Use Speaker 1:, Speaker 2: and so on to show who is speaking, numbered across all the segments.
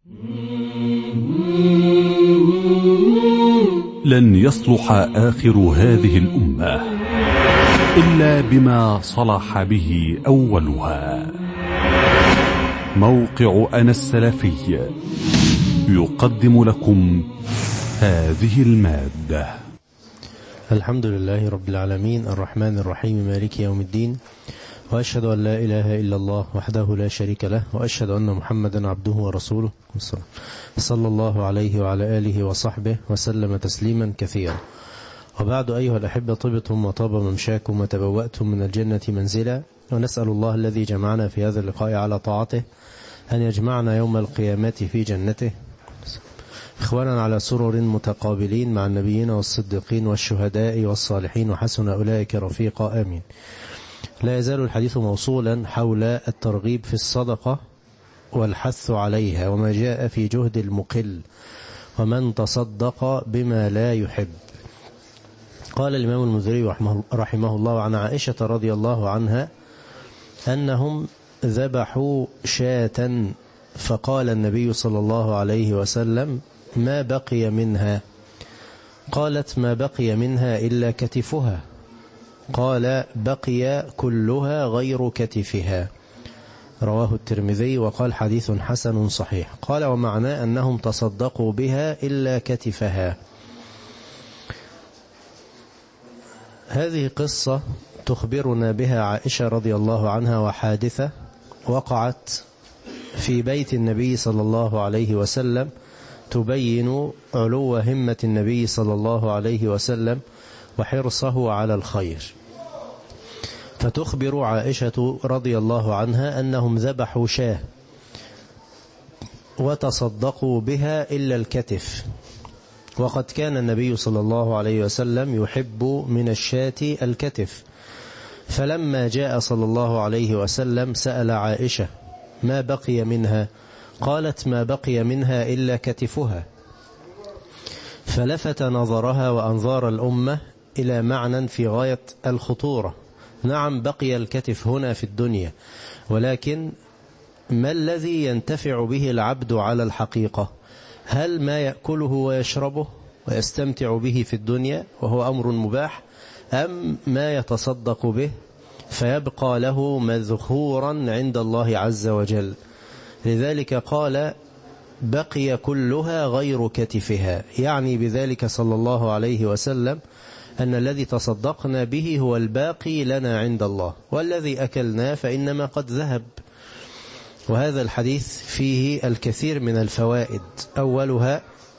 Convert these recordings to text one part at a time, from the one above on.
Speaker 1: لن يصلح آخر هذه الأمة إلا بما صلح به أولها. موقع أنا السلفي يقدم لكم هذه المادة.
Speaker 2: الحمد لله رب العالمين الرحمن الرحيم مالك يوم الدين، وأشهد أن لا إله إلا الله وحده لا شريك له، وأشهد أن محمدا عبده ورسوله صلى الله عليه وعلى آله وصحبه وسلم تسليما كثيرا. وبعد، أيها الأحبة، طبتم وطاب ممشاكم وتبوأتم من الجنة منزلا، ونسأل الله الذي جمعنا في هذا اللقاء على طاعته أن يجمعنا يوم القيامة في جنته إخوانا على سرر متقابلين مع النبيين والصديقين والشهداء والصالحين، وحسن أولئك رفيقا، آمين. لا يزال الحديث موصولا حول الترغيب في الصدقة والحث عليها، وما جاء في جهد المقل ومن تصدق بما لا يحب. قال الإمام المنذري رحمه الله عن عائشة رضي الله عنها أنهم ذبحوا شاة، فقال النبي صلى الله عليه وسلم: ما بقي منها؟ قالت: ما بقي منها إلا كتفها. قال: بقي كلها غير كتفها. رواه الترمذي وقال: حديث حسن صحيح. قال: ومعناه أنهم تصدقوا بها إلا كتفها. هذه قصة تخبرنا بها عائشة رضي الله عنها، وحادثة وقعت في بيت النبي صلى الله عليه وسلم تبين علو همة النبي صلى الله عليه وسلم وحرصه على الخير. فتخبر عائشة رضي الله عنها أنهم ذبحوا شاة وتصدقوا بها إلا الكتف، وقد كان النبي صلى الله عليه وسلم يحب من الشاة الكتف. فلما جاء صلى الله عليه وسلم سأل عائشة: ما بقي منها؟ قالت: ما بقي منها إلا كتفها. فلفت نظرها وأنظار الأمة إلى معنى في غاية الخطورة. نعم، بقي الكتف هنا في الدنيا، ولكن ما الذي ينتفع به العبد على الحقيقة؟ هل ما يأكله ويشربه ويستمتع به في الدنيا وهو أمر مباح، أم ما يتصدق به فيبقى له مذخورا عند الله عز وجل؟ لذلك قال: بقي كلها غير كتفها، يعني بذلك صلى الله عليه وسلم أن الذي تصدقنا به هو الباقي لنا عند الله، والذي أكلنا فإنما قد ذهب. وهذا الحديث فيه الكثير من الفوائد. أولها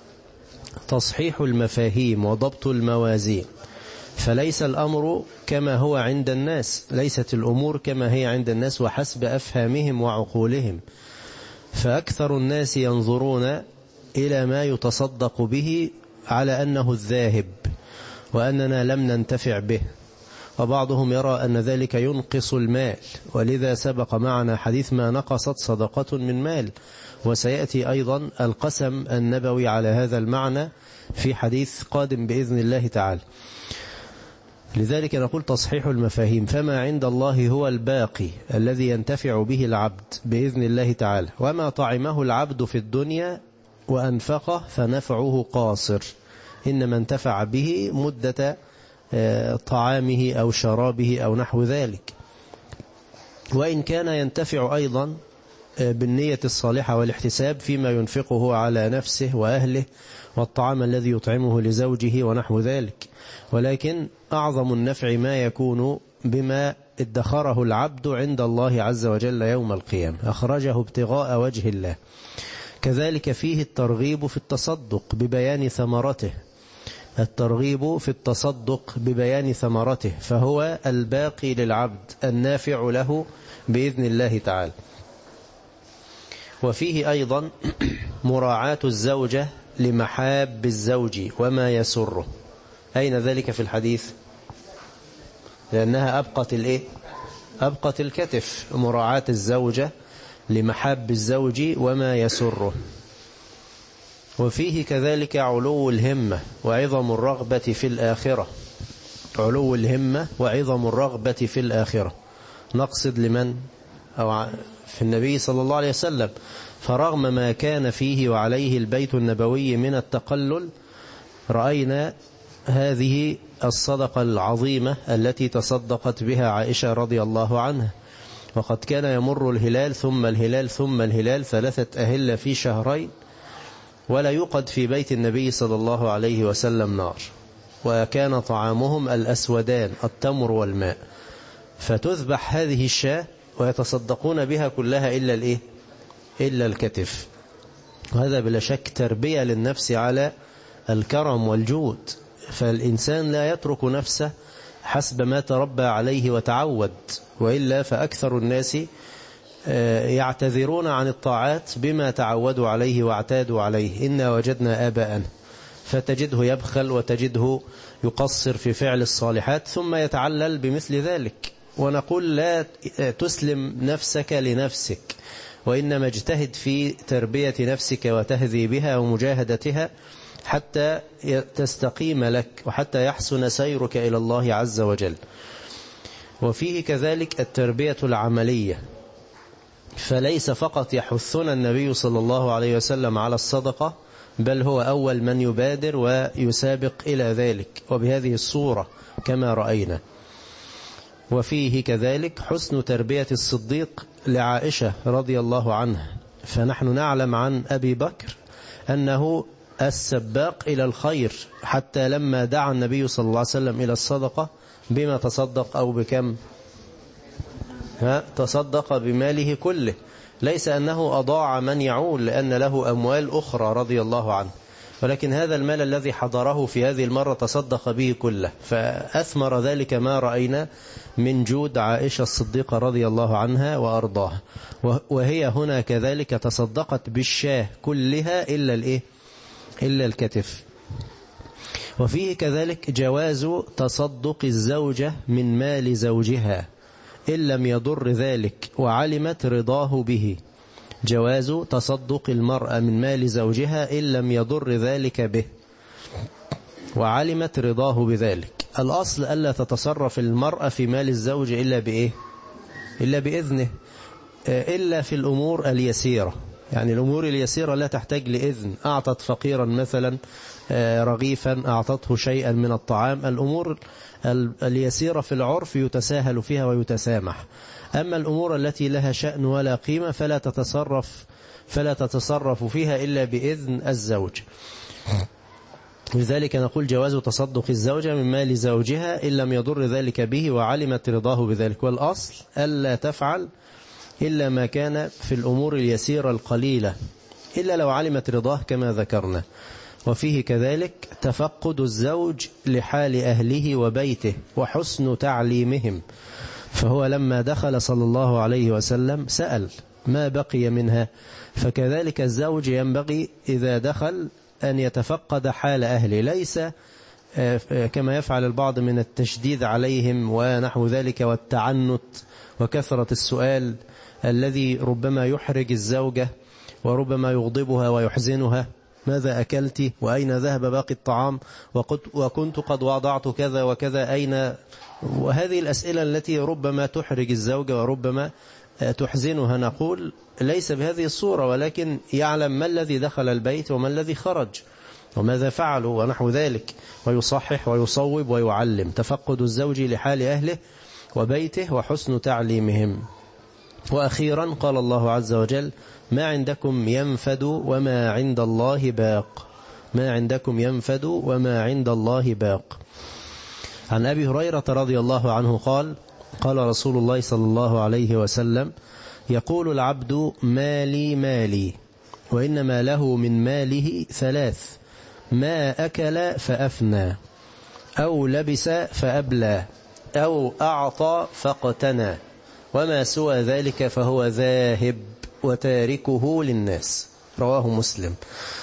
Speaker 2: تصحيح المفاهيم وضبط الموازين، فليس الأمر كما هو عند الناس، ليست الأمور كما هي عند الناس وحسب أفهامهم وعقولهم. فأكثر الناس ينظرون إلى ما يتصدق به على أنه الذاهب وأننا لم ننتفع به، وبعضهم يرى أن ذلك ينقص المال، ولذا سبق معنا حديث ما نقصت صدقة من مال، وسيأتي أيضا القسم النبوي على هذا المعنى في حديث قادم بإذن الله تعالى. لذلك نقول تصحيح المفاهيم، فما عند الله هو الباقي الذي ينتفع به العبد بإذن الله تعالى، وما طعمه العبد في الدنيا وأنفقه فنفعه قاصر، إنما انتفع به مدة طعامه أو شرابه أو نحو ذلك. وإن كان ينتفع أيضا بالنية الصالحة والاحتساب فيما ينفقه على نفسه وأهله والطعام الذي يطعمه لزوجه ونحو ذلك، ولكن أعظم النفع ما يكون بما ادخره العبد عند الله عز وجل يوم القيامة، أخرجه ابتغاء وجه الله. كذلك فيه الترغيب في التصدق ببيان ثمرته، الترغيب في التصدق ببيان ثمرته، فهو الباقي للعبد النافع له بإذن الله تعالى. وفيه أيضا مراعاة الزوجة لمحاب الزوج وما يسره. أين ذلك في الحديث؟ لأنها أبقت الكتف، مراعاة الزوجة لمحاب الزوج وما يسره. وفيه كذلك علو الهمة وعظم الرغبة في الآخرة، علو الهمة وعظم الرغبة في الآخرة. نقصد لمن؟ أو في النبي صلى الله عليه وسلم، فرغم ما كان فيه وعليه البيت النبوي من التقلل، رأينا هذه الصدقة العظيمة التي تصدقت بها عائشة رضي الله عنها. وقد كان يمر الهلال ثم الهلال ثم الهلال 3 أهلة في شهرين، ولا يوقد في بيت النبي صلى الله عليه وسلم نار، وكان طعامهم الأسودان التمر والماء. فتذبح هذه الشاة ويتصدقون بها كلها إلا الكتف. وهذا بلا شك تربية للنفس على الكرم والجود، فالإنسان لا يترك نفسه حسب ما تربى عليه وتعود، وإلا فأكثر الناس يعتذرون عن الطاعات بما تعودوا عليه واعتادوا عليه. إنا وجدنا آباءنا، فتجده يبخل وتجده يقصر في فعل الصالحات ثم يتعلل بمثل ذلك. ونقول لا تسلم نفسك لنفسك، وإنما اجتهد في تربية نفسك وتهذيبها ومجاهدتها حتى تستقيم لك وحتى يحسن سيرك إلى الله عز وجل. وفيه كذلك التربية العملية، فليس فقط يحثنا النبي صلى الله عليه وسلم على الصدقة، بل هو أول من يبادر ويسابق إلى ذلك، وبهذه الصورة كما رأينا. وفيه كذلك حسن تربية الصديق لعائشة رضي الله عنها، فنحن نعلم عن أبي بكر أنه السباق إلى الخير، حتى لما دعا النبي صلى الله عليه وسلم إلى الصدقة بما تصدق أو بكم؟ تصدق بماله كله، ليس أنه أضاع من يعول لأن له أموال أخرى رضي الله عنه، ولكن هذا المال الذي حضره في هذه المرة تصدق به كله، فأثمر ذلك ما رأينا من جود عائشة الصديقة رضي الله عنها وأرضاها. وهي هنا كذلك تصدقت بالشاه كلها إلا الكتف. وفيه كذلك جواز تصدق الزوجة من مال زوجها إن لم يضر ذلك وعلمت رضاه به. جواز تصدق المرأة من مال زوجها إن لم يضر ذلك به وعلمت رضاه بذلك. الأصل ألا تتصرف المرأة في مال الزوج إلا بإذنه، إلا في الأمور اليسيرة. يعني الأمور اليسيرة لا تحتاج لإذن. أعطت فقيرا مثلا رغيفا، أعطته شيئا من الطعام، الأمور اليسيرة في العرف يتساهل فيها ويتسامح. أما الأمور التي لها شأن ولا قيمة فلا تتصرف فيها إلا بإذن الزوج. لذلك نقول جواز تصدق الزوجة من مال زوجها إن لم يضر ذلك به وعلمت رضاه بذلك. والأصل ألا تفعل إلا ما كان في الأمور اليسيرة القليلة، إلا لو علمت رضاه كما ذكرنا. وفيه كذلك تفقد الزوج لحال أهله وبيته وحسن تعليمهم، فهو لما دخل صلى الله عليه وسلم سأل ما بقي منها، فكذلك الزوج ينبغي إذا دخل أن يتفقد حال أهله، ليس كما يفعل البعض من التشديد عليهم ونحو ذلك والتعنت وكثرة السؤال الذي ربما يحرج الزوجة وربما يغضبها ويحزنها. ماذا أكلت؟ وأين ذهب باقي الطعام؟ وكنت قد وضعت كذا وكذا أين؟ وهذه الأسئلة التي ربما تحرج الزوجة وربما تحزنها. نقول ليس بهذه الصورة، ولكن يعلم ما الذي دخل البيت وما الذي خرج وماذا فعلوا ونحو ذلك، ويصحح ويصوب ويعلم. تفقد الزوج لحال أهله وبيته وحسن تعليمهم. وأخيرا قال الله عز وجل ما عندكم ينفد وما عند الله باق. ما عندكم ينفد وما عند الله باق. عن أبي هريرة رضي الله عنه قال قال رسول الله صلى الله عليه وسلم يقول العبد مالي مالي، وإنما له من ماله 3: ما أكل فأفنى، أو لبس فأبلى، أو أعطى فاقتنى، وما سوى ذلك فهو ذاهب وتاركه للناس. رواه مسلم.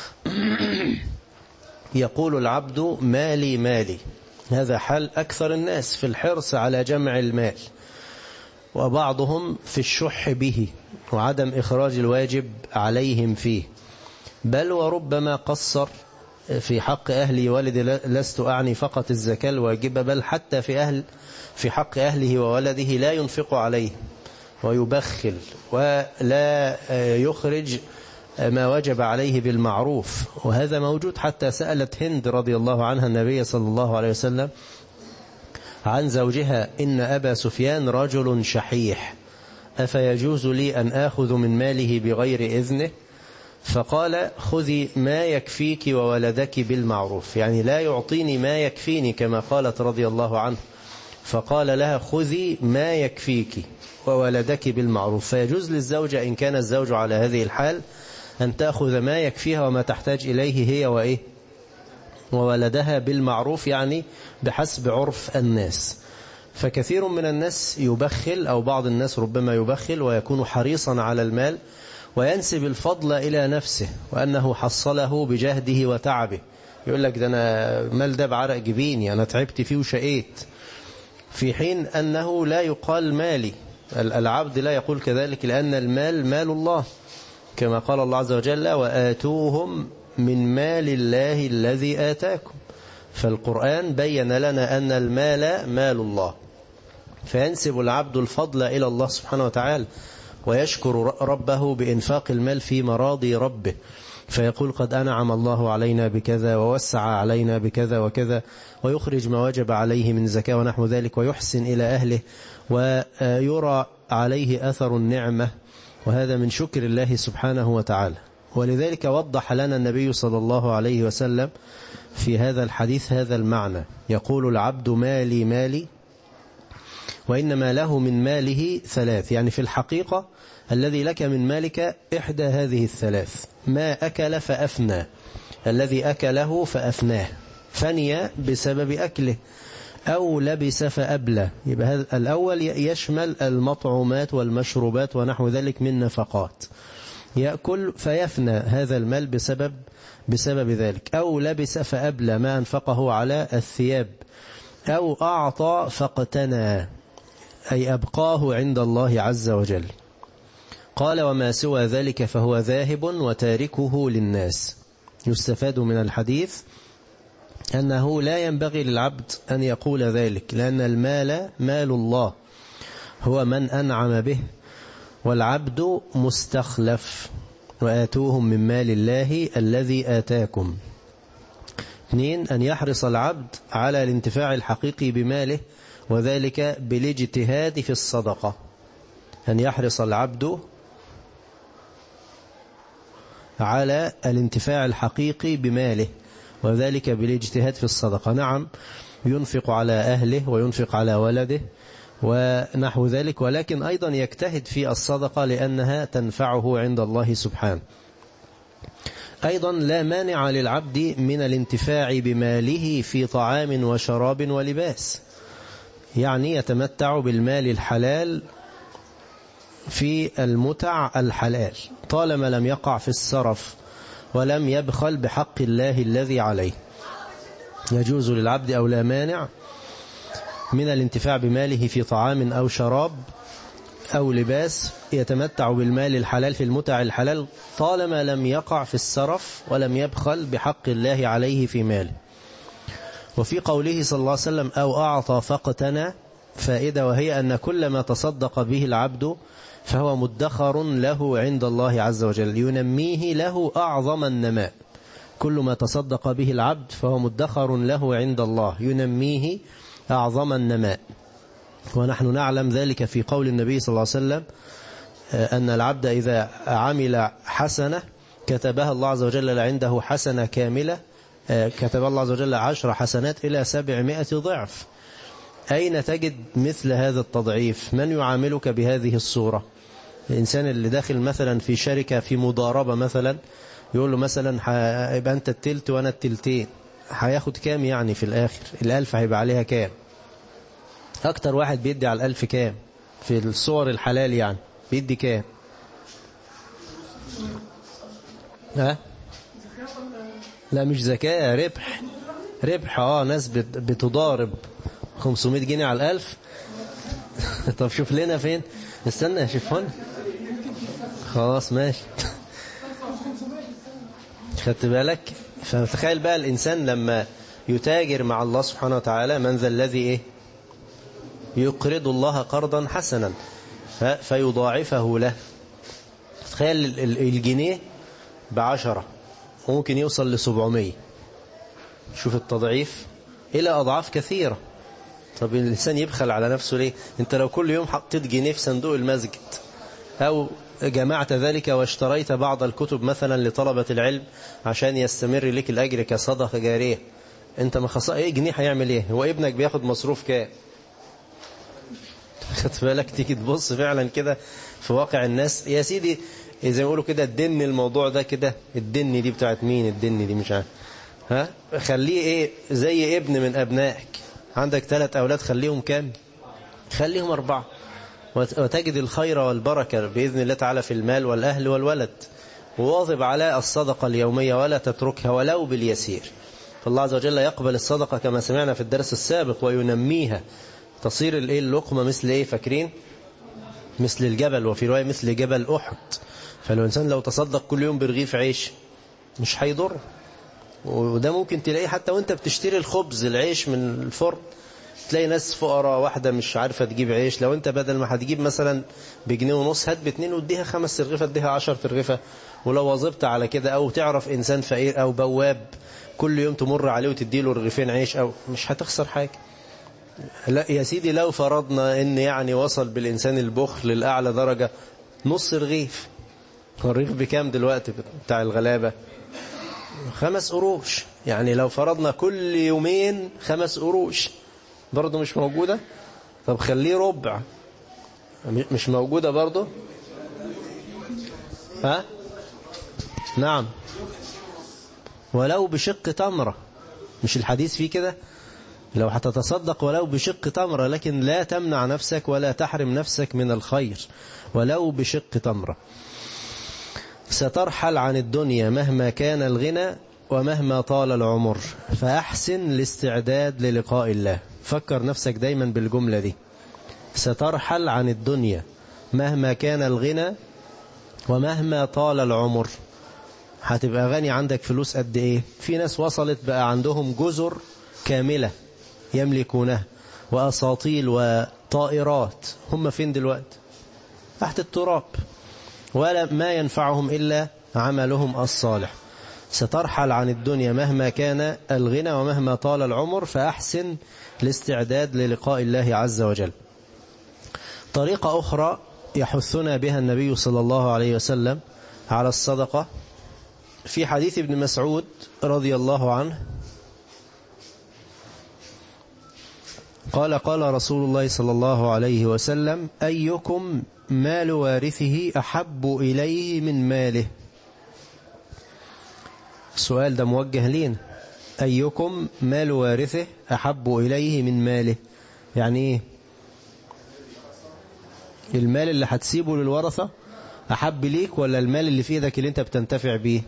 Speaker 2: يقول العبد مالي مالي، هذا حال أكثر الناس في الحرص على جمع المال، وبعضهم في الشح به وعدم إخراج الواجب عليهم فيه، بل وربما قصر في حق أهلي ولد. لست أعني فقط الزكاة الواجبة، بل حتى في حق أهله وولده لا ينفق عليه ويبخل ولا يخرج ما وجب عليه بالمعروف. وهذا موجود، حتى سألت هند رضي الله عنها النبي صلى الله عليه وسلم عن زوجها: إن أبا سفيان رجل شحيح أفيجوز لي أن آخذ من ماله بغير إذنه؟ فقال: خذي ما يكفيك وولدك بالمعروف، يعني لا يعطيني ما يكفيني كما قالت رضي الله عنه، فقال لها: خذي ما يكفيك وولدك بالمعروف. فيجوز للزوجة إن كان الزوج على هذه الحال أن تأخذ ما يكفيها وما تحتاج إليه هي وإيه وولدها بالمعروف، يعني بحسب عرف الناس. فكثير من الناس يبخل، أو بعض الناس ربما يبخل ويكون حريصا على المال وينسب الفضل إلى نفسه وأنه حصله بجهده وتعبه. يقول لك: ده أنا مال ده بعرق جبيني، أنا تعبت فيه وشقيت، في حين أنه لا يقال مالي. العبد لا يقول كذلك، لأن المال مال الله، كما قال الله عز وجل: وآتوهم من مال الله الذي آتاكم. فالقرآن بين لنا أن المال مال الله، فينسب العبد الفضل إلى الله سبحانه وتعالى ويشكر ربه بإنفاق المال في مراضي ربه، فيقول: قد أنعم الله علينا بكذا ووسع علينا بكذا وكذا، ويخرج ما وجب عليه من زكاة ونحو ذلك، ويحسن إلى أهله ويرى عليه أثر النعمة، وهذا من شكر الله سبحانه وتعالى. ولذلك وضح لنا النبي صلى الله عليه وسلم في هذا الحديث هذا المعنى، يقول: العبد مالي مالي، وإنما له من ماله ثلاث، يعني في الحقيقة الذي لك من مالك إحدى هذه الثلاث: ما أكل فأفنى، الذي أكله فأفناه، فني بسبب أكله، أو لبس فأبلى. يبقى هذا الأول يشمل المطعومات والمشروبات ونحو ذلك من نفقات، يأكل فيفنى هذا المال بسبب ذلك، أو لبس فأبلى، ما أنفقه على الثياب، أو أعطى فاقتنى، أي أبقاه عند الله عز وجل. قال: وما سوى ذلك فهو ذاهب وتاركه للناس. يستفاد من الحديث أنه لا ينبغي للعبد أن يقول ذلك، لأن المال مال الله، هو من أنعم به، والعبد مستخلف. وآتوهم من مال الله الذي آتاكم. 2: أن يحرص العبد على الانتفاع الحقيقي بماله، وذلك بالاجتهاد في الصدقة. أن يحرص العبد على الانتفاع الحقيقي بماله، وذلك بالاجتهاد في الصدقة. نعم، ينفق على أهله وينفق على ولده ونحو ذلك، ولكن أيضا يجتهد في الصدقة لأنها تنفعه عند الله سبحانه. أيضا لا مانع للعبد من الانتفاع بماله في طعام وشراب ولباس، يعني يتمتع بالمال الحلال في المتع الحلال طالما لم يقع في السرف ولم يبخل بحق الله الذي عليه. يجوز للعبد أو لا مانع من الانتفاع بماله في طعام أو شراب أو لباس، يتمتع بالمال الحلال في المتع الحلال طالما لم يقع في السرف ولم يبخل بحق الله عليه في ماله. وفي قوله صلى الله عليه وسلم: أو أعطى فاقتنى، فائدة، وهي أن كل ما تصدق به العبد فهو مدخر له عند الله عز وجل، ينميه له أعظم النماء. كل ما تصدق به العبد فهو مدخر له عند الله، ينميه أعظم النماء. ونحن نعلم ذلك في قول النبي صلى الله عليه وسلم أن العبد إذا عمل حسنة كتبها الله عز وجل عنده حسنة كاملة، كتب الله عز وجل 10 حسنات إلى 700 ضعف. أين تجد مثل هذا التضعيف؟ من يعاملك بهذه الصورة؟ الإنسان اللي داخل مثلا في شركة في مضاربة مثلا، يقول له مثلا يبقى أنت التلت وأنا التلتين، هياخد كام يعني في الآخر؟ 1000 هيبقى عليها كام؟ أكتر واحد بيدي على 1000 كام في الصور الحلال؟ يعني بيدي كام؟ ها؟ لا مش زكاة، ربح. ناس بتضارب 500 جنيه على 1000. طب شوف لنا فين، استنى شوف هنا، خلاص ماشي. خدت بالك؟ فتخيل بقى الإنسان لما يتاجر مع الله سبحانه وتعالى، من ذا الذي يقرض الله قرضا حسنا فيضاعفه له. تخيل الجنيه ب10 وممكن يوصل ل700. شوف التضعيف إلى أضعاف كثيرة. طب الإنسان يبخل على نفسه ليه؟ أنت لو كل يوم حطيت جنيه في صندوق المسجد أو جمعت ذلك واشتريت بعض الكتب مثلا لطلبة العلم عشان يستمر لك الأجر كصدقة جارية، أنت ما خسر إيه؟ جنيه هيعمل إيه؟ هو ابنك بياخد مصروف كام؟ خدت بالك؟ تيجي تبص فعلا كده في واقع الناس يا سيدي، زي ما يقولوا كده الدن الموضوع ده كده، الدن دي بتاعت مين؟ الدن دي مش عارف. ها، خليه ايه؟ زي ابن من ابنائك. عندك 3 أولاد، خليهم كام؟ خليهم 4، وتجد الخير والبركة بإذن الله تعالى في المال والأهل والولد. وواظب على الصدقة اليومية ولا تتركها ولو باليسير. فالله عز وجل يقبل الصدقة كما سمعنا في الدرس السابق وينميها، تصير اللقمة مثل ايه؟ فاكرين؟ مثل الجبل، وفي رواية مثل جبل أحد. فلو إنسان لو تصدق كل يوم برغيف عيش مش هيضر. وده ممكن تلاقيه حتى وانت بتشتري الخبز العيش من الفرن، تلاقي ناس فقراء واحدة مش عارفة تجيب عيش، لو انت بدل ما هتجيب مثلا ب1.50 هات ب2 واديها 5 رغيفة، اديها 10 رغيفة. ولو واظبت على كده، او تعرف انسان فقير او بواب كل يوم تمر عليه وتديله رغيفين عيش، او مش هتخسر حاجة. لا يا سيدي، لو فرضنا ان يعني وصل بالإنسان البخل لأعلى درجة، نص رغيف. الرغيف بكام دلوقتي بتاع الغلابة؟ 5 قروش. يعني لو فرضنا كل يومين 5 قروش برضه مش موجودة. طب خليه ربع، مش موجودة برضه. ها؟ نعم، ولو بشق تمرة. مش الحديث فيه كده؟ لو هتتصدق ولو بشق تمرة، لكن لا تمنع نفسك ولا تحرم نفسك من الخير، ولو بشق تمرة. سترحل عن الدنيا مهما كان الغنى ومهما طال العمر، فأحسن الاستعداد للقاء الله. فكر نفسك دايما بالجملة دي، سترحل عن الدنيا مهما كان الغنى ومهما طال العمر. هتبقى غني، عندك فلوس قد ايه؟ في ناس وصلت بقى عندهم جزر كاملة يملكونها وأساطيل وطائرات، هم فين دلوقتي؟ تحت التراب، ولا ما ينفعهم إلا عملهم الصالح. سترحل عن الدنيا مهما كان الغنى ومهما طال العمر، فأحسن الاستعداد للقاء الله عز وجل. طريقة أخرى يحثنا بها النبي صلى الله عليه وسلم على الصدقة، في حديث ابن مسعود رضي الله عنه قال: قال رسول الله صلى الله عليه وسلم: أيكم مال وارثه أحب إليه من ماله؟ السؤال ده موجه لينا. أيكم مال وارثه أحب إليه من ماله؟ يعني إيه؟ المال اللي هتسيبه للورثة أحب ليك، ولا المال اللي في إيدك اللي أنت بتنتفع بيه؟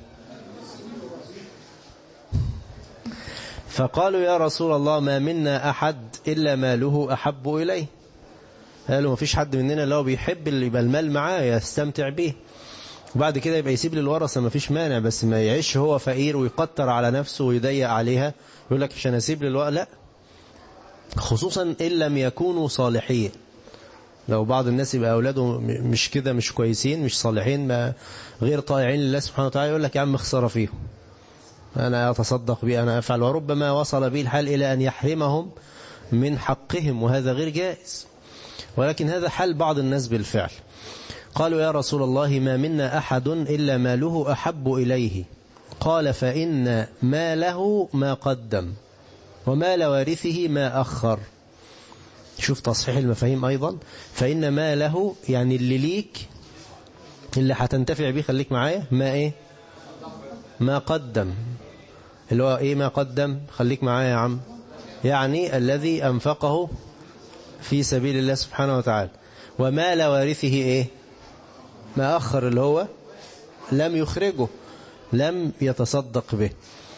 Speaker 2: فقالوا: يا رسول الله، ما منا أحد إلا ماله أحب إليه. قالوا: ما فيش حد مننا لو بيحب اللي يبقى المال معاه يستمتع به، وبعد كده يبقى يسيب للورثة، ما فيش مانع، بس ما يعيش هو فقير ويقطر على نفسه ويضيق عليها يقول لك عشان أسيب للورثة. لا، خصوصا إن لم يكونوا صالحين. لو بعض الناس يبقى أولاده مش كده، مش كويسين، مش صالحين، ما غير طائعين لله سبحانه وتعالى، يقول لك يا عم خسارة فيهم، أنا أتصدق به، أنا أفعل. وربما وصل به الحال إلى أن يحرمهم من حقهم، وهذا غير جائز، ولكن هذا حال بعض الناس بالفعل. قالوا: يا رسول الله، ما منا أحد إلا ماله أحب إليه. قال: فإن ماله ما قدم ومال وارثه ما أخر. شوف تصحيح المفاهيم أيضا. فإن ماله يعني اللي ليك، اللي هتنتفع به، خليك معايا، ما إيه؟ ما قدم. اللي هو إيه ما قدم؟ خليك معايا يا عم، يعني الذي أنفقه في سبيل الله سبحانه وتعالى. ومال وارثه إيه؟ ما أخر، اللي هو لم يخرجه، لم يتصدق به.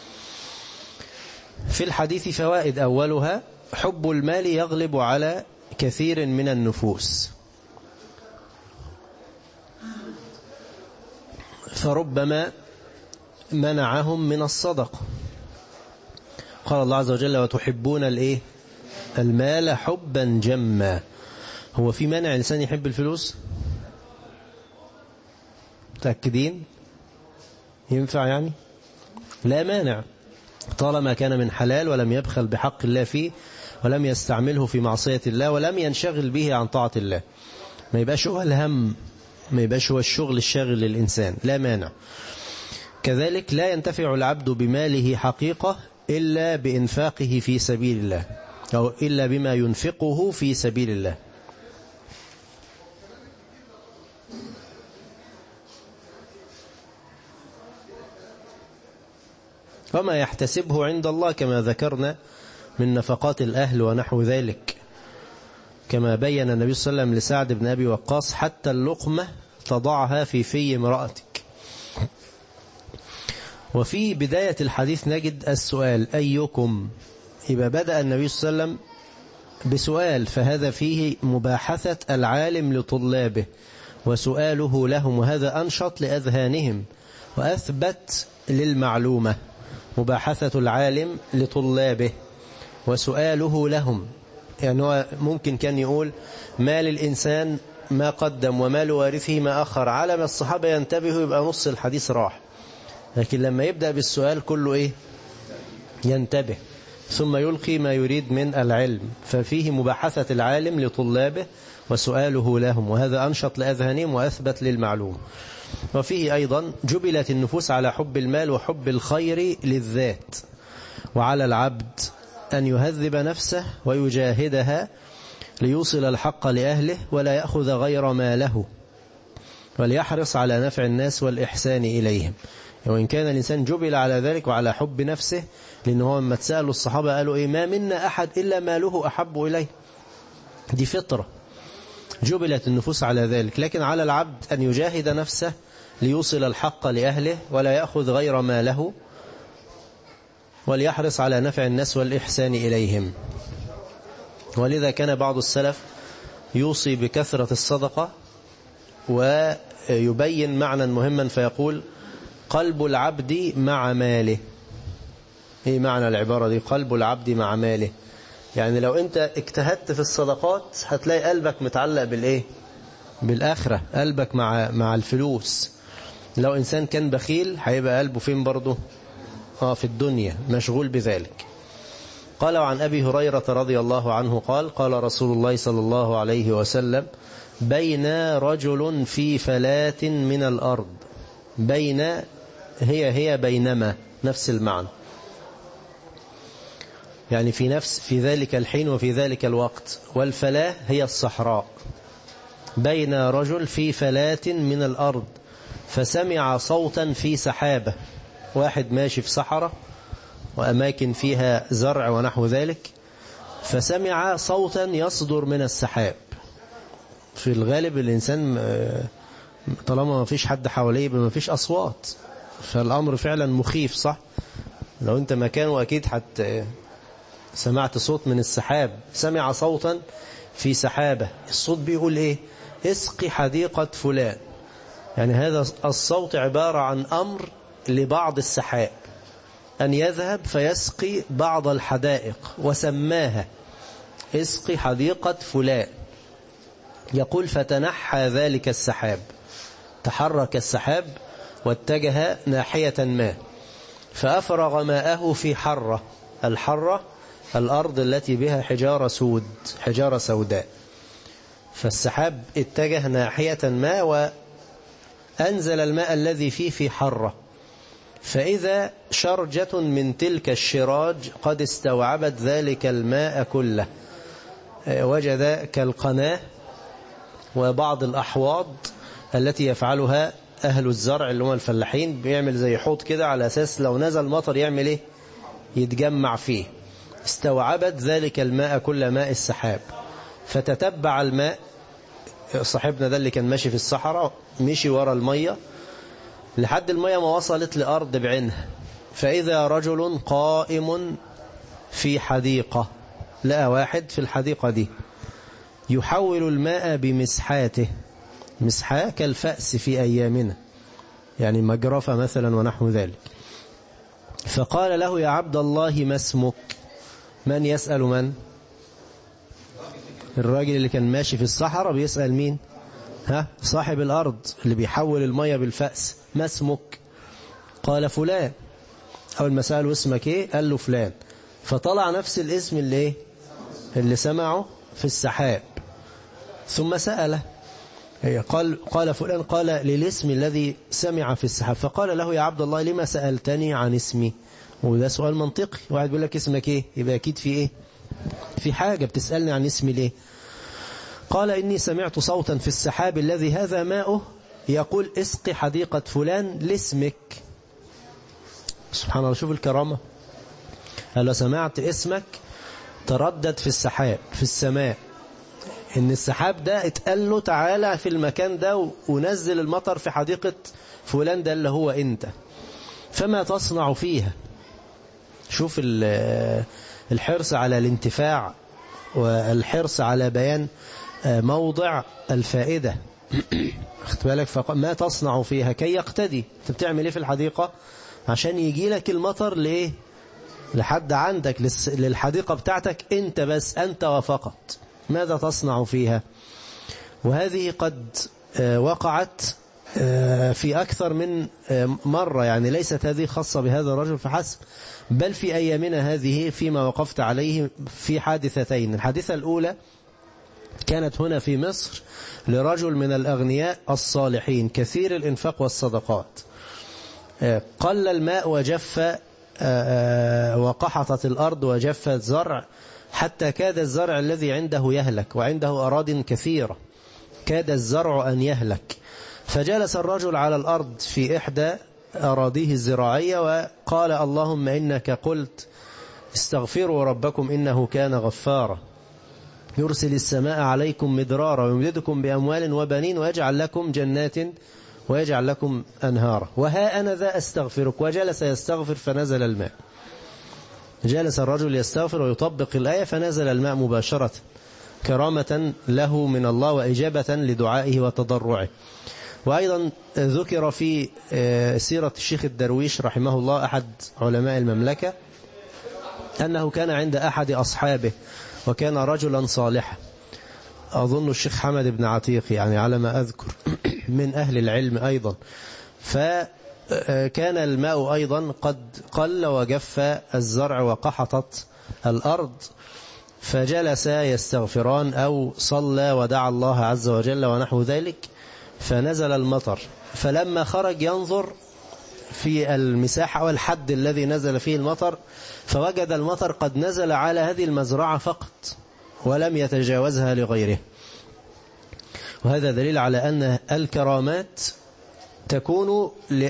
Speaker 2: في الحديث فوائد، أولها حب المال يغلب على كثير من النفوس، فربما منعهم من الصدقة. قال الله عز وجل: وتحبون الايه؟ المال حبا جما. هو في مانع الإنسان يحب الفلوس؟ متأكدين؟ ينفع يعني؟ لا مانع، طالما كان من حلال ولم يبخل بحق الله فيه ولم يستعمله في معصية الله ولم ينشغل به عن طاعة الله، ما يبقاش هو الهم، ما يبقاش هو الشغل الشاغل للإنسان، لا مانع. كذلك لا ينتفع العبد بماله حقيقة إلا بإنفاقه في سبيل الله، أو إلا بما ينفقه في سبيل الله. وما يحتسبه عند الله كما ذكرنا من نفقات الأهل ونحو ذلك، كما بين النبي صلى الله عليه وسلم لسعد بن أبي وقاص: حتى اللقمة تضعها في امرأتك. وفي بداية الحديث نجد السؤال: أيكم؟ يبقى بدأ النبي صلى الله عليه وسلم بسؤال، فهذا فيه مباحثة العالم لطلابه وسؤاله لهم، وهذا أنشط لأذهانهم وأثبت للمعلومة. مباحثة العالم لطلابه وسؤاله لهم، يعني هو ممكن كان يقول: مال الإنسان ما قدم ومال وارثه ما أخر، على ما الصحابة ينتبهوا يبقى نص الحديث راح. لكن لما يبدأ بالسؤال كله إيه؟ ينتبه، ثم يلقي ما يريد من العلم. ففيه مباحثة العالم لطلابه وسؤاله لهم، وهذا أنشط لأذهانهم وأثبت للمعلوم. وفيه أيضا: جبلت النفوس على حب المال وحب الخير للذات، وعلى العبد أن يهذب نفسه ويجاهدها ليوصل الحق لأهله ولا يأخذ غير ما له، وليحرص على نفع الناس والإحسان إليهم. وإن كان الإنسان جبل على ذلك وعلى حب نفسه، لأنه لما تسألوا الصحابة قالوا إيه؟ ما منا أحد إلا ماله أحب إليه، دي فطرة، جبلت النفوس على ذلك. لكن على العبد أن يجاهد نفسه ليوصل الحق لأهله ولا يأخذ غير ما له، وليحرص على نفع الناس والإحسان إليهم. ولذا كان بعض السلف يوصي بكثرة الصدقة ويبين معنى مهما فيقول: قلب العبد مع ماله. ايه معنى العبارة دي؟ قلب العبد مع ماله، يعني لو انت اجتهدت في الصدقات هتلاقي قلبك متعلق بالايه؟ بالآخرة، قلبك مع الفلوس. لو انسان كان بخيل هيبقى قلبه فين برضه؟ في الدنيا، مشغول بذلك. قال: عن أبي هريرة رضي الله عنه قال: قال رسول الله صلى الله عليه وسلم: بين رجل في فلاة من الأرض. بين هي بينما، نفس المعنى، يعني في ذلك الحين وفي ذلك الوقت. والفلاة هي الصحراء. بين رجل في فلاة من الأرض فسمع صوتا في سحابة، واحد ماشي في صحراء وأماكن فيها زرع ونحو ذلك، فسمع صوتا يصدر من السحاب. في الغالب الإنسان طالما ما فيش حد حواليه ما فيش أصوات، فالأمر فعلا مخيف، صح؟ لو أنت مكانه أكيد سمعت صوت من السحاب. سمع صوتا في سحابة، الصوت بيقول إيه؟ اسقي حديقة فلان، يعني هذا الصوت عبارة عن أمر لبعض السحاب أن يذهب فيسقي بعض الحدائق، وسماها اسقي حديقة فلان. يقول: فتنحى ذلك السحاب، تحرك السحاب واتجه ناحية ما، فأفرغ ماءه في حرة. الحرة الأرض التي بها حجارة سود، حجارة سوداء. فالسحاب اتجه ناحية ما وأنزل الماء الذي فيه في حرة، فإذا شرجة من تلك الشراج قد استوعبت ذلك الماء كله. وجد كالقناة وبعض الأحواض التي يفعلها أهل الزرع اللي هم الفلاحين، بيعمل زي حوض كده على أساس لو نزل مطر يعمل إيه؟ يتجمع فيه. استوعبت ذلك الماء كل ماء السحاب، فتتبع الماء. صاحبنا ده اللي كان ماشي في الصحراء مشي ورا المية لحد المية ما وصلت لأرض بعينها، فإذا رجل قائم في حديقة، لقى واحد في الحديقة دي يحول الماء بمسحاته. مسحاه كالفأس في أيامنا، يعني مجرفة مثلا ونحو ذلك. فقال له: يا عبد الله ما اسمك؟ من يسأل من؟ الراجل اللي كان ماشي في الصحراء بيسأل مين؟ صاحب الأرض اللي بيحول المية بالفأس. ما اسمك؟ قال فلان. أول ما سأله اسمك إيه قال له فلان، فطلع نفس الاسم اللي سمعه في السحاب. ثم سأله قال فلان، قال للاسم الذي سمع في السحاب. فقال له يا عبد الله لما سألتني عن اسمي؟ وده سؤال منطقي، واحد بيقول لك اسمك ايه، يبقى اكيد في ايه، في حاجة، بتسألني عن اسمي ليه؟ قال إني سمعت صوتا في السحاب الذي هذا ماؤه يقول اسقي حديقة فلان لاسمك. سبحان الله، شوف الكرامة. قال له سمعت اسمك تردد في السحاب في السماء، ان السحاب ده اتقال له تعالى في المكان ده ونزل المطر في حديقة فلان ده اللي هو انت، فما تصنع فيها؟ شوف الحرص على الانتفاع والحرص على بيان موضع الفائدة. اخد بالك، فما تصنع فيها كي يقتدي. انت بتعمل ايه في الحديقة؟ عشان يجي لك المطر ليه؟ لحد عندك للحديقة بتاعتك انت بس، انت وفقط. ماذا تصنع فيها؟ وهذه قد وقعت في أكثر من مرة، يعني ليست هذه خاصة بهذا الرجل فحسب، بل في أيامنا هذه فيما وقفت عليه في حادثتين. الحادثة الأولى كانت هنا في مصر لرجل من الأغنياء الصالحين كثير الإنفاق والصدقات، قل الماء وجف وقحطت الأرض وجف الزرع، حتى كاد الزرع الذي عنده يهلك، وعنده أراضٍ كثيرة، كاد الزرع أن يهلك. فجلس الرجل على الأرض في إحدى أراضيه الزراعية وقال اللهم إنك قلت استغفروا ربكم إنه كان غفارا يرسل السماء عليكم مدرارا ويمددكم بأموال وبنين ويجعل لكم جنات ويجعل لكم أنهارا وها أنا ذا أستغفرك. وجلس يستغفر فنزل الماء. جلس الرجل يستغفر ويطبق الآية فنزل الماء مباشرة، كرامة له من الله وإجابة لدعائه وتضرعه. وأيضا ذكر في سيرة الشيخ الدرويش رحمه الله أحد علماء المملكة أنه كان عند أحد أصحابه وكان رجلا صالحا، أظن الشيخ حمد بن عتيق يعني على ما أذكر من أهل العلم أيضا. فكان الماء أيضا قد قل وجف الزرع وقحطت الأرض، فجلس يستغفران أو صلى ودعا الله عز وجل ونحو ذلك، فنزل المطر. فلما خرج ينظر في المساحة والحد الذي نزل فيه المطر، فوجد المطر قد نزل على هذه المزرعة فقط ولم يتجاوزها لغيره. وهذا دليل على أن الكرامات تكون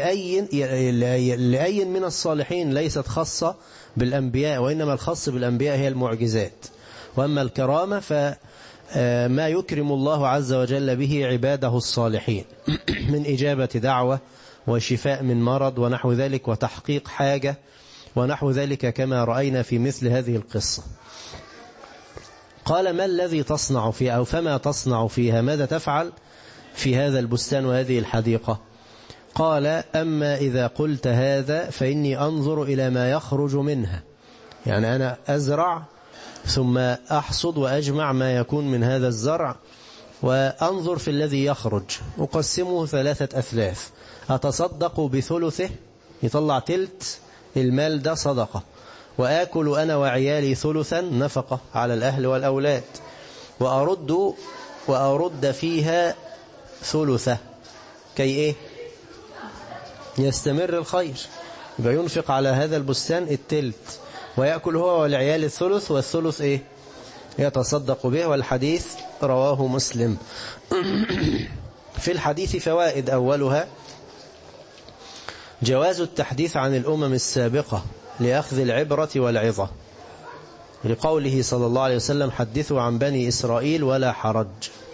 Speaker 2: لأي من الصالحين، ليست خاصة بالأنبياء، وإنما الخاص بالأنبياء هي المعجزات. وأما الكرامة فما يكرم الله عز وجل به عباده الصالحين من إجابة دعوة وشفاء من مرض ونحو ذلك وتحقيق حاجة ونحو ذلك، كما رأينا في مثل هذه القصة. قال ما الذي تصنع فيها أو فما تصنع فيها، ماذا تفعل في هذا البستان وهذه الحديقة؟ قال أما إذا قلت هذا فإني أنظر إلى ما يخرج منها، يعني أنا أزرع ثم أحصد وأجمع ما يكون من هذا الزرع وأنظر في الذي يخرج، أقسمه 3 أثلاث، أتصدق بثلثه يطلع تلت المال ده صدقة، وآكل أنا وعيالي ثلثا نفقة على الأهل والأولاد، وأرد فيها ثلثة كي إيه يستمر الخير، يبقى ينفق على هذا البستان التلت ويأكل هو والعيال الثلث، والثلث إيه يتصدق به. والحديث رواه مسلم. في الحديث فوائد، أولها جواز التحديث عن الأمم السابقة لأخذ العبرة والعظة، لقوله صلى الله عليه وسلم حدثوا عن بني إسرائيل ولا حرج.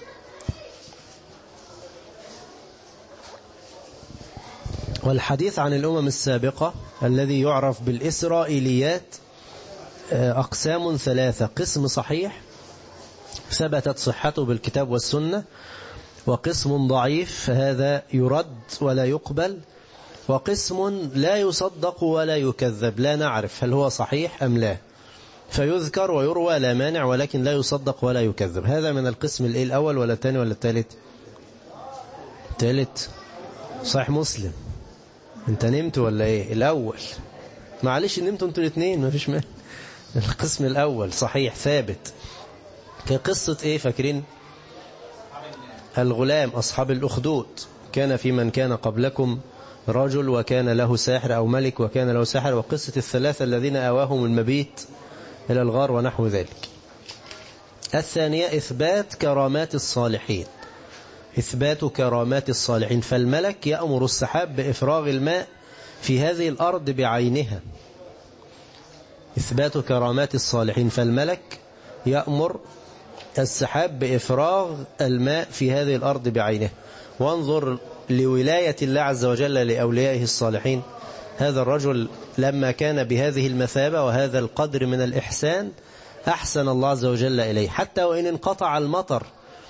Speaker 2: والحديث عن الأمم السابقة الذي يعرف بالإسرائيليات أقسام 3: قسم صحيح ثبتت صحته بالكتاب والسنة، وقسم ضعيف هذا يرد ولا يقبل، وقسم لا يصدق ولا يكذب، لا نعرف هل هو صحيح أم لا، فيذكر ويروى لا مانع ولكن لا يصدق ولا يكذب. هذا من القسم الأول ولا الثاني ولا الثالث؟ الثالث. صحيح مسلم انت نمت ولا ايه؟ الأول. معلش نمتوا انتوا الاثنين، ما فيش مانع. القسم الأول صحيح ثابت. كقصة ايه فاكرين؟ الغلام أصحاب الأخدود. كان في من كان قبلكم رجل وكان له ساحر، أو ملك وكان له ساحر، وقصة الثلاثة الذين آواهم المبيت إلى الغار ونحو ذلك. الثانية إثبات كرامات الصالحين. إثبات كرامات الصالحين. فالملك يأمر السحاب بإفراغ الماء في هذه الأرض بعينها. إثبات كرامات الصالحين. فالملك يأمر السحاب بإفراغ الماء في هذه الأرض بعينها. وانظر لولاية الله عز وجل لأوليائه الصالحين. هذا الرجل لما كان بهذه المثابة وهذا القدر من الإحسان أحسن الله عز وجل إليه، حتى وإن انقطع المطر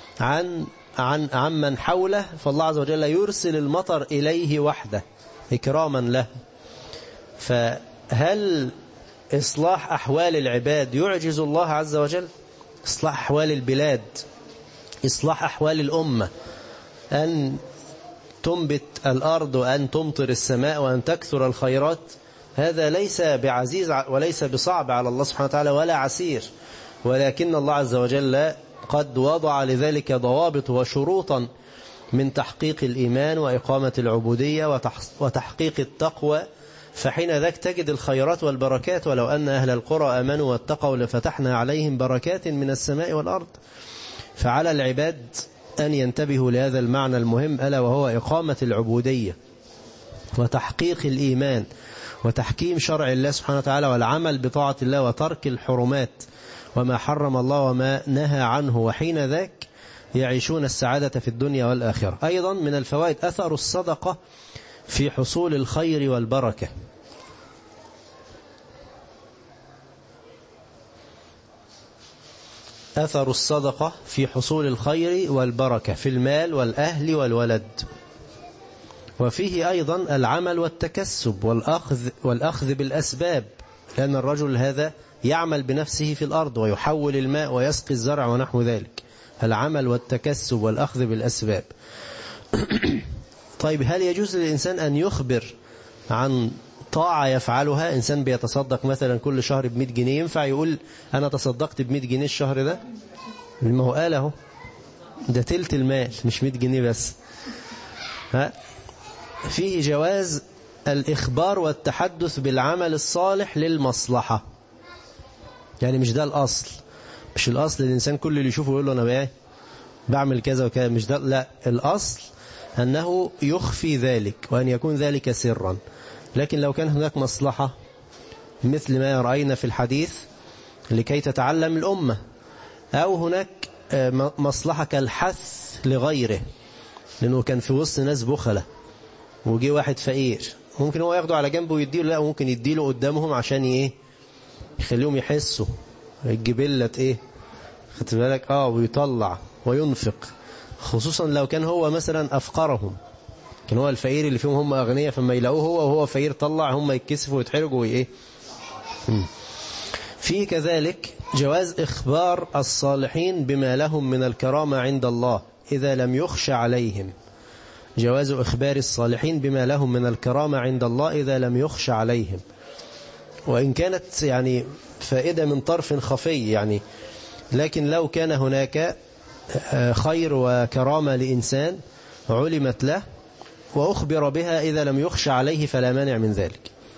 Speaker 2: عن من حوله، فالله عز وجل يرسل المطر إليه وحده إكراما له. فهل إصلاح أحوال العباد يعجز الله عز وجل؟ إصلاح أحوال البلاد، إصلاح أحوال الأمة، أن تنبت الأرض وأن تمطر السماء وأن تكثر الخيرات، هذا ليس بعزيز وليس بصعب على الله سبحانه وتعالى ولا عسير. ولكن الله عز وجل قد وضع لذلك ضوابط وشروطا من تحقيق الإيمان وإقامة العبودية وتحقيق التقوى. فحين ذاك تجد الخيرات والبركات. ولو أن أهل القرى آمنوا واتقوا لفتحنا عليهم بركات من السماء والأرض. فعلى العباد أن ينتبهوا لهذا المعنى المهم، ألا وهو إقامة العبودية وتحقيق الإيمان وتحكيم شرع الله سبحانه وتعالى والعمل بطاعة الله وترك الحرمات وما حرم الله وما نهى عنه. وحين ذاك يعيشون السعادة في الدنيا والآخرة. أيضا من الفوائد أثر الصدقة في حصول الخير والبركة. أثر الصدقة في حصول الخير والبركة في المال والأهل والولد. وفيه أيضا العمل والتكسب والأخذ بالأسباب، لأن الرجل هذا يعمل بنفسه في الأرض ويحول الماء ويسقي الزرع ونحو ذلك. العمل والتكسب والأخذ بالأسباب. طيب هل يجوز للإنسان أن يخبر عن طاعة يفعلها؟ إنسان بيتصدق مثلا كل شهر ب100 جنيه، ينفع يقول أنا تصدقت ب100 جنيه الشهر ده؟ ما هو قال اهو ده تلت المال مش 100 جنيه بس. فيه جواز الإخبار والتحدث بالعمل الصالح للمصلحة. يعني مش ده الأصل، مش الأصل الإنسان كل اللي يشوفه يقول له أنا بعمل كذا وكذا، مش ده. لا، الأصل أنه يخفي ذلك وأن يكون ذلك سرا. لكن لو كان هناك مصلحة مثل ما رأينا في الحديث لكي تتعلم الأمة، أو هناك مصلحة كالحث لغيره، لأنه كان في وسط ناس بخلة وجي واحد فقير، ممكن هو ياخده على جنبه ويديله، لا ممكن يديله قدامهم عشان يخليهم يحسوا الجبلة خدت بالك ويطلع وينفق، خصوصا لو كان هو مثلا أفقرهم، كان هو الفقير اللي فيهم هم أغنياء، فما يلاقوه هو وهو فقير طلع، هم يتكسفوا ويتحرجوا في كذلك جواز إخبار الصالحين بما لهم من الكرامة عند الله إذا لم يخش عليهم. جواز إخبار الصالحين بما لهم من الكرامة عند الله إذا لم يخش عليهم، وإن كانت فائدة من طرف خفي لكن لو كان هناك خير وكرامة لإنسان علمت له وأخبر بها إذا لم يخش عليه فلا مانع من ذلك.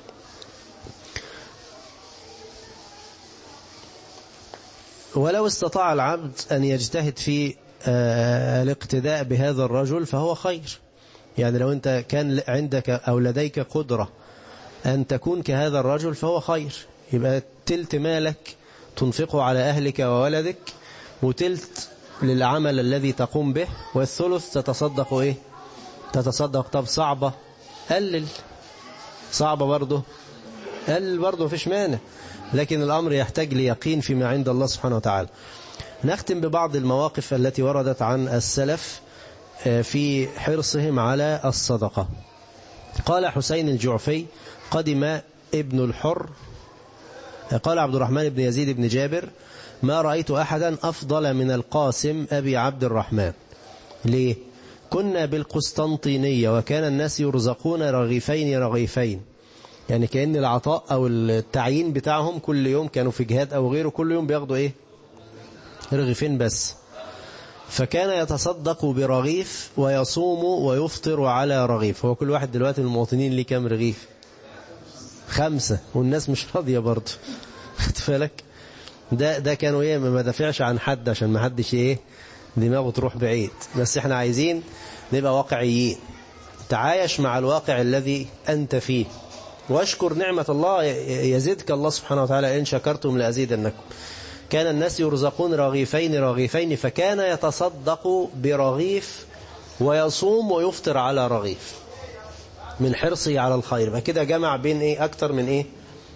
Speaker 2: ولو استطاع العبد أن يجتهد في الاقتداء بهذا الرجل فهو خير. لو أنت كان عندك أو لديك قدرة أن تكون كهذا الرجل فهو خير، يبقى تلت مالك تنفقه على أهلك وولدك، وتلت للعمل الذي تقوم به، والثلث تتصدق تتصدق. طب صعبة قلل، صعبة برضه قلل برضه، مفيش مانع، لكن الأمر يحتاج ليقين فيما عند الله سبحانه وتعالى. نختم ببعض المواقف التي وردت عن السلف في حرصهم على الصدقة. قال حسين الجعفي: قدم ابن الحر، قال عبد الرحمن بن يزيد بن جابر: ما رأيت أحدا أفضل من القاسم أبي عبد الرحمن. ليه؟ كنا بالقسطنطينية وكان الناس يرزقون رغيفين. يعني كأن العطاء أو التعيين بتاعهم كل يوم كانوا في جهاد أو غيره، كل يوم بياخدوا إيه؟ رغيفين بس. فكان يتصدق برغيف ويصوم ويفطر على رغيف. هو كل واحد دلوقتي من المواطنين ليه كام رغيف؟ 5، والناس مش راضية برضه. خد بالك؟ ده كانوا ايه، ما دافعش عن حد عشان ما حدش ايه دماغه تروح بعيد، بس احنا عايزين نبقى واقعيين، تعايش مع الواقع الذي أنت فيه واشكر نعمة الله يزيدك الله سبحانه وتعالى، إن شكرتم لأزيدنكم. كان الناس يرزقون رغيفين فكان يتصدق برغيف ويصوم ويفطر على رغيف من حرصه على الخير. فكده جمع بين ايه اكتر من ايه،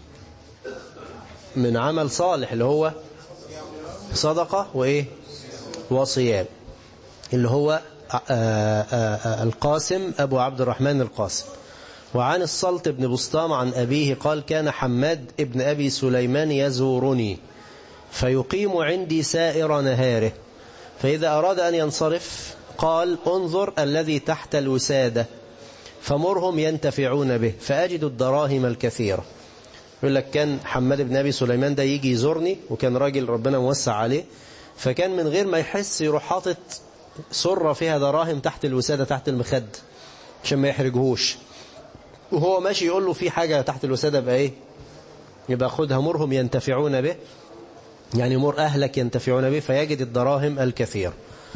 Speaker 2: من عمل صالح اللي هو صدقة وايه وصيام، اللي هو القاسم أبو عبد الرحمن القاسم. وعن الصلت بن بسطام عن أبيه قال كان حماد ابن أبي سليمان يزورني فيقيم عندي سائر نهاره، فإذا أراد أن ينصرف قال انظر الذي تحت الوسادة فمرهم ينتفعون به فأجد الدراهم الكثيرة. يقول لك كان حماد بن أبي سليمان ده يجي يزورني، وكان راجل ربنا موسع عليه، فكان من غير ما يحس يروح حاطط سرة فيها دراهم تحت الوسادة تحت المخد عشان ما يحرجهوش، وهو ماشي يقول له في حاجة تحت الوسادة بقى ايه، يبقى خدها مرهم ينتفعون به، يعني مر أهلك ينتفعون به فيجد الدراهم الكثير.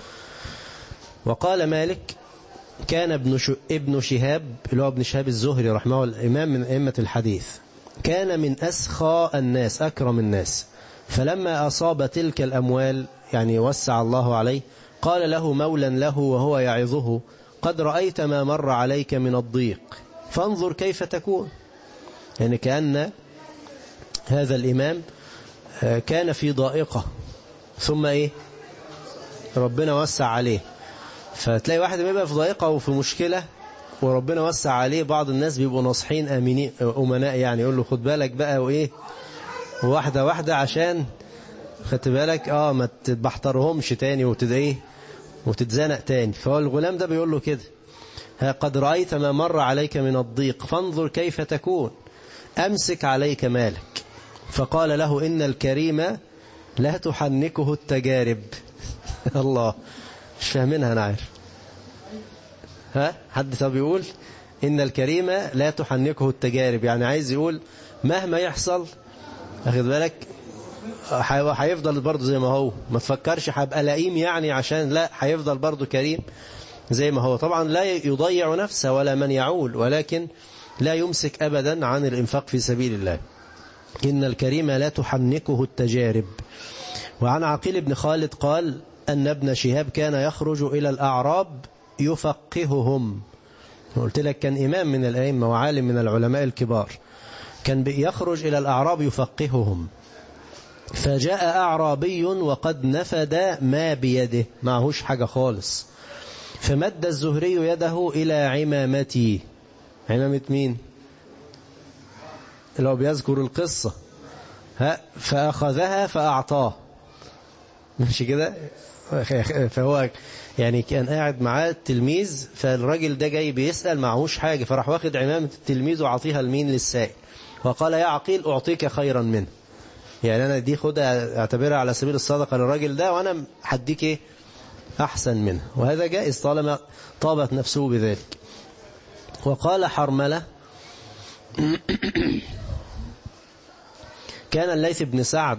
Speaker 2: وقال مالك كان ابن شهاب اللي هو ابن شهاب الزهري رحمه الله، الإمام من أئمة الحديث، كان من أسخى الناس أكرم الناس، فلما أصاب تلك الأموال يعني وسع الله عليه قال له مولا له وهو يعظه قد رأيت ما مر عليك من الضيق فانظر كيف تكون. يعني كأن هذا الإمام كان في ضائقة ثم إيه ربنا وسع عليه، فتلاقي واحد بيبقى في ضائقة وفي مشكلة وربنا وسع عليه، بعض الناس بيبقوا ناصحين أمينين أمناء، يعني يقول له خد بالك بقى وإيه واحدة واحدة عشان خدت بالك ما تبحترهمش تاني وتدعيه وتتزنق تاني. فهو الغلام ده بيقول له كده قد رأيت ما مر عليك من الضيق فانظر كيف تكون أمسك عليك مالك. فقال له إن الكريم لا تحنكه التجارب. الله مش فاهمينها أنا عارف، حد طب يقول إن الكريم لا تحنكه التجارب، يعني عايز يقول مهما يحصل أخذ بالك هيفضل برضه زي ما هو، ما تفكرش هبقى لئيم يعني عشان لا، هيفضل برضه كريم زي ما هو. طبعا لا يضيع نفسه ولا من يعول، ولكن لا يمسك أبدا عن الإنفاق في سبيل الله. إن الكريم لا تحنكه التجارب. وعن عقيل بن خالد قال أن ابن شهاب كان يخرج إلى الأعراب يفقههم. قلت لك كان إمام من الأئمة وعالم من العلماء الكبار، كان يخرج إلى الأعراب يفقههم. فجاء أعرابي وقد نفد ما بيده، معهوش حاجة خالص، فمد الزهري يده إلى عمامتي. عمامة مين؟ اللي هو بيذكر القصة. فأخذها فأعطاه، ماشي كده. فهو يعني كان قاعد معاه التلميذ، فالراجل ده جاي بيسأل معهوش حاجة، فراح واخد عمامة التلميذ وعطيها لمين؟ للسائل. وقال يا عقيل أعطيك خيرا منه، يعني أنا دي خدها اعتبرها على سبيل الصدقة للراجل ده، وأنا هديك إيه أحسن منه، وهذا جائز طالما طابت نفسه بذلك. وقال حرملة كان الليث بن سعد،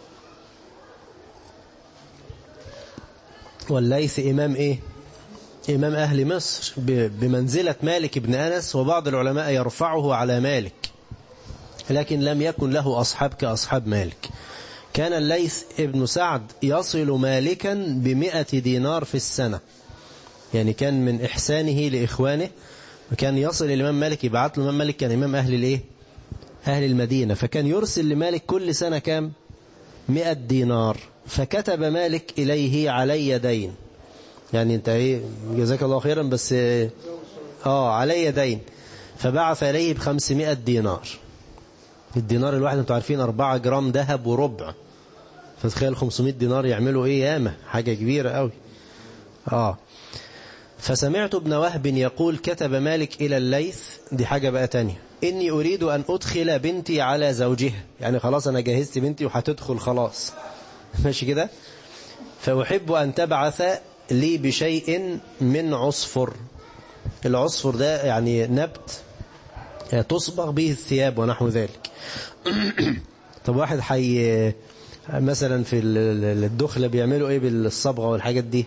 Speaker 2: والليث إمام إيه؟ إمام أهل مصر بمنزلة مالك بن أنس، وبعض العلماء يرفعه على مالك، لكن لم يكن له أصحاب كأصحاب مالك. كان الليث ابن سعد يصل مالكا ب100 دينار في السنة، يعني كان من إحسانه لإخوانه، وكان يصل الإمام مالك يبعث له. الإمام مالك كان إمام أهل الإيه؟ أهل المدينة، فكان يرسل لمالك كل سنة كام؟ 100 دينار. فكتب مالك إليه علي دين، يعني أنت إيه جزاك الله خيرا بس علي دين، فبعث إليه ب500 دينار. الدينار الواحد أنتوا عارفين 4 جرام ذهب وربع، فتخيل 500 دينار يعملوا إيه؟ ياما حاجة كبيرة قوي. فسمعت ابن وهب يقول كتب مالك إلى الليث، دي حاجة بقى تانية، إني أريد أن أدخل بنتي على زوجها، يعني خلاص أنا جهزت بنتي وهتدخل خلاص ماشي كده، فأحب أن تبعث لي بشيء من عصفر. العصفر ده يعني نبت تصبغ به الثياب ونحو ذلك. طب واحد حي مثلا في الدخلة بيعملوا ايه بالصبغة والحاجات دي؟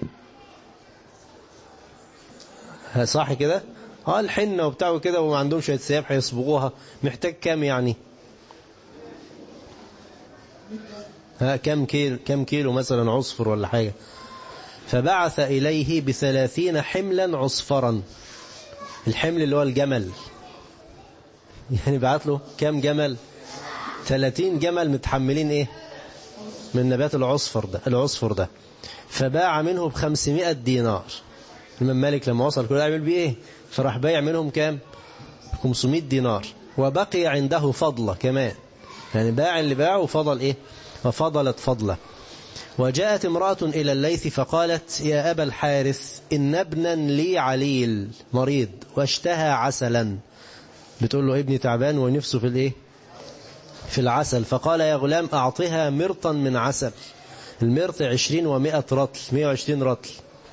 Speaker 2: صح كده؟ الحنة وبتاعه كده، وما عندهم شوية ثياب هيصبغوها، محتاج كام يعني؟ كم كيلو مثلا عصفر ولا حاجة؟ فبعث إليه ب30 حملا عصفرا، الحمل اللي هو الجمل، يعني بعت له كم جمل؟ 30 جمل متحملين ايه من نبات العصفر ده. فباع منه ب500 دينار. الإمام مالك لما وصل كل يعمل بيه ايه؟ فراح بايع منهم كام؟ 500 دينار، وبقي عنده فضلة كمان، يعني باع اللي باعه وفضل ايه؟ وفضلت فضلة. وجاءت امرأة إلى الليث فقالت يا أبا الحارث إن ابنا لي عليل مريض واشتهى عسلا، بتقول له ابني تعبان ونفسه في الايه؟ في العسل. فقال يا غلام أعطها مرطا من عسل، المرط 20 و100 رطل، 120 رطل،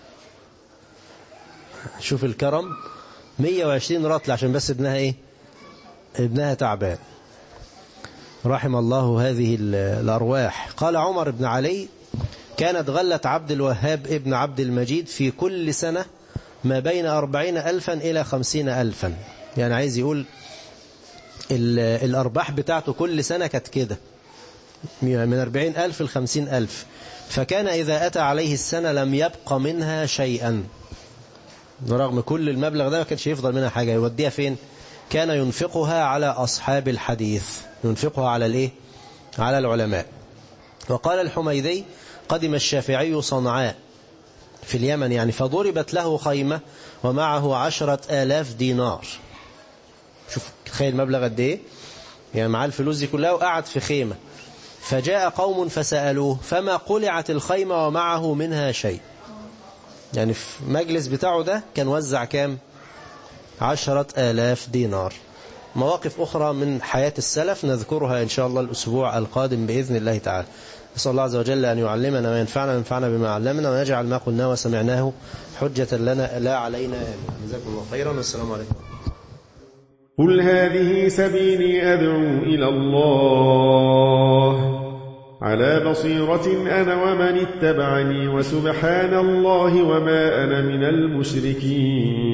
Speaker 2: شوف الكرم، 120 رطل عشان بس ابنها ايه؟ ابنها تعبان. رحم الله هذه الأرواح. قال عمر بن علي كانت غلة عبد الوهاب ابن عبد المجيد في كل سنة ما بين 40,000 إلى 50,000، يعني عايز يقول الأرباح بتاعته كل سنة كانت كده من 40,000 ل 50,000، فكان إذا أتى عليه السنة لم يبق منها شيئا، رغم كل المبلغ ده ما كانش يفضل منها حاجة. يوديها فين؟ كان ينفقها على أصحاب الحديث، ينفقها على الإيه؟ على العلماء. وقال الحميدي قدم الشافعي صنعاء في اليمن يعني، فضربت له خيمة ومعه 10,000 دينار. شوف تخيل المبلغ قد ايه، يعني معاه الفلوس دي كلها وقعد في خيمة. فجاء قوم فسألوه فما قلعت الخيمة ومعه منها شيء، يعني في مجلس بتاعه ده كان وزع كام؟ 10,000 دينار. مواقف أخرى من حياة السلف نذكرها إن شاء الله الأسبوع القادم بإذن الله تعالى. نسأل الله عز وجل أن يعلمنا وينفعنا وينفعنا بما علمنا، ويجعل ما قلناه وسمعناه حجة لنا لا علينا. جزاكم الله خيرا، والسلام عليكم.
Speaker 3: قل هذه سبيلي أدعو إلى الله على بصيرة أنا ومن اتبعني، وسبحان الله وما أنا من المشركين.